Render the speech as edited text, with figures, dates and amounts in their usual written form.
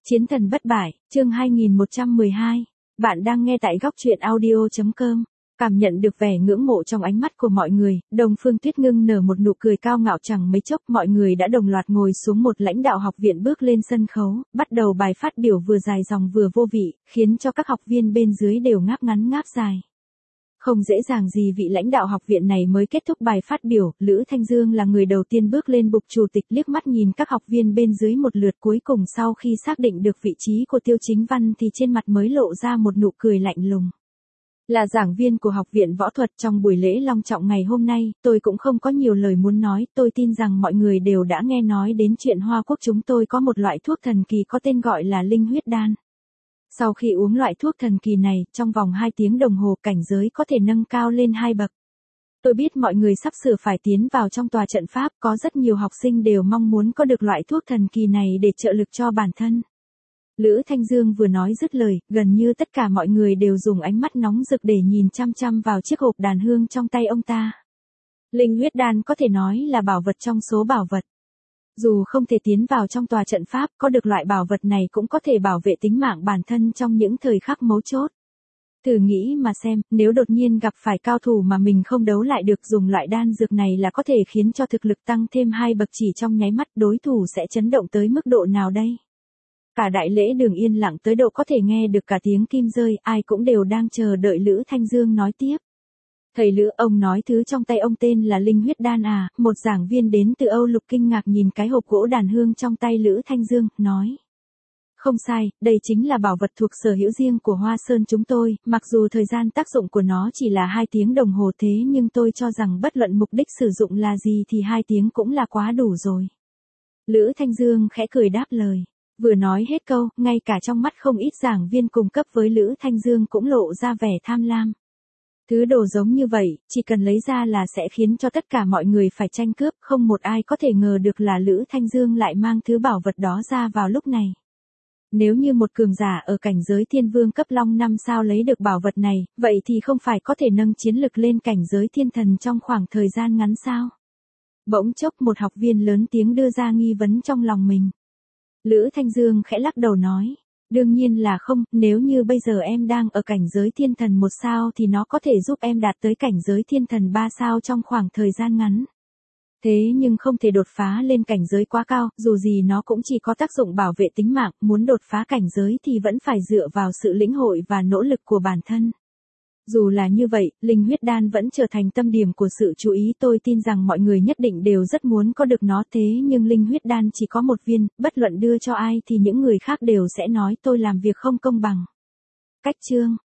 Chiến thần bất bại, chương 2112. Bạn đang nghe tại góc truyện audio.com. Cảm nhận được vẻ ngưỡng mộ trong ánh mắt của mọi người, Đông Phương Tuyết ngưng nở một nụ cười cao ngạo, chẳng mấy chốc mọi người đã đồng loạt ngồi xuống. Một lãnh đạo học viện bước lên sân khấu, bắt đầu bài phát biểu vừa dài dòng vừa vô vị, khiến cho các học viên bên dưới đều ngáp ngắn ngáp dài. Không dễ dàng gì vị lãnh đạo học viện này mới kết thúc bài phát biểu, Lữ Thanh Dương là người đầu tiên bước lên bục chủ tịch, liếc mắt nhìn các học viên bên dưới một lượt, cuối cùng sau khi xác định được vị trí của Tiêu Chính Văn thì trên mặt mới lộ ra một nụ cười lạnh lùng. Là giảng viên của Học viện Võ thuật, trong buổi lễ long trọng ngày hôm nay, tôi cũng không có nhiều lời muốn nói, tôi tin rằng mọi người đều đã nghe nói đến chuyện Hoa Quốc chúng tôi có một loại thuốc thần kỳ có tên gọi là linh huyết đan. Sau khi uống loại thuốc thần kỳ này, trong vòng 2 tiếng đồng hồ cảnh giới có thể nâng cao lên 2 bậc. Tôi biết mọi người sắp sửa phải tiến vào trong tòa trận pháp, có rất nhiều học sinh đều mong muốn có được loại thuốc thần kỳ này để trợ lực cho bản thân. Lữ Thanh Dương vừa nói dứt lời, gần như tất cả mọi người đều dùng ánh mắt nóng rực để nhìn chăm chăm vào chiếc hộp đàn hương trong tay ông ta. Linh huyết đan có thể nói là bảo vật trong số bảo vật. Dù không thể tiến vào trong tòa trận pháp, có được loại bảo vật này cũng có thể bảo vệ tính mạng bản thân trong những thời khắc mấu chốt. Thử nghĩ mà xem, nếu đột nhiên gặp phải cao thủ mà mình không đấu lại được, dùng loại đan dược này là có thể khiến cho thực lực tăng thêm 2 bậc chỉ trong nháy mắt, đối thủ sẽ chấn động tới mức độ nào đây? Cả đại lễ đường yên lặng tới độ có thể nghe được cả tiếng kim rơi, ai cũng đều đang chờ đợi Lữ Thanh Dương nói tiếp. Thầy Lữ, ông nói thứ trong tay ông tên là linh huyết đan à? Một giảng viên đến từ Âu Lục kinh ngạc nhìn cái hộp gỗ đàn hương trong tay Lữ Thanh Dương, nói. Không sai, đây chính là bảo vật thuộc sở hữu riêng của Hoa Sơn chúng tôi, mặc dù thời gian tác dụng của nó chỉ là 2 tiếng đồng hồ, thế nhưng tôi cho rằng bất luận mục đích sử dụng là gì thì 2 tiếng cũng là quá đủ rồi. Lữ Thanh Dương khẽ cười đáp lời. Vừa nói hết câu, ngay cả trong mắt không ít giảng viên cùng cấp với Lữ Thanh Dương cũng lộ ra vẻ tham lam. Thứ đồ giống như vậy, chỉ cần lấy ra là sẽ khiến cho tất cả mọi người phải tranh cướp, không một ai có thể ngờ được là Lữ Thanh Dương lại mang thứ bảo vật đó ra vào lúc này. Nếu như một cường giả ở cảnh giới thiên vương cấp long 5 sao lấy được bảo vật này, vậy thì không phải có thể nâng chiến lực lên cảnh giới thiên thần trong khoảng thời gian ngắn sao? Bỗng chốc một học viên lớn tiếng đưa ra nghi vấn trong lòng mình. Lữ Thanh Dương khẽ lắc đầu nói. Đương nhiên là không, nếu như bây giờ em đang ở cảnh giới thiên thần 1 sao thì nó có thể giúp em đạt tới cảnh giới thiên thần 3 sao trong khoảng thời gian ngắn. Thế nhưng không thể đột phá lên cảnh giới quá cao, dù gì nó cũng chỉ có tác dụng bảo vệ tính mạng, muốn đột phá cảnh giới thì vẫn phải dựa vào sự lĩnh hội và nỗ lực của bản thân. Dù là như vậy, linh huyết đan vẫn trở thành tâm điểm của sự chú ý, tôi tin rằng mọi người nhất định đều rất muốn có được nó, thế nhưng linh huyết đan chỉ có 1 viên, bất luận đưa cho ai thì những người khác đều sẽ nói tôi làm việc không công bằng. Cách chương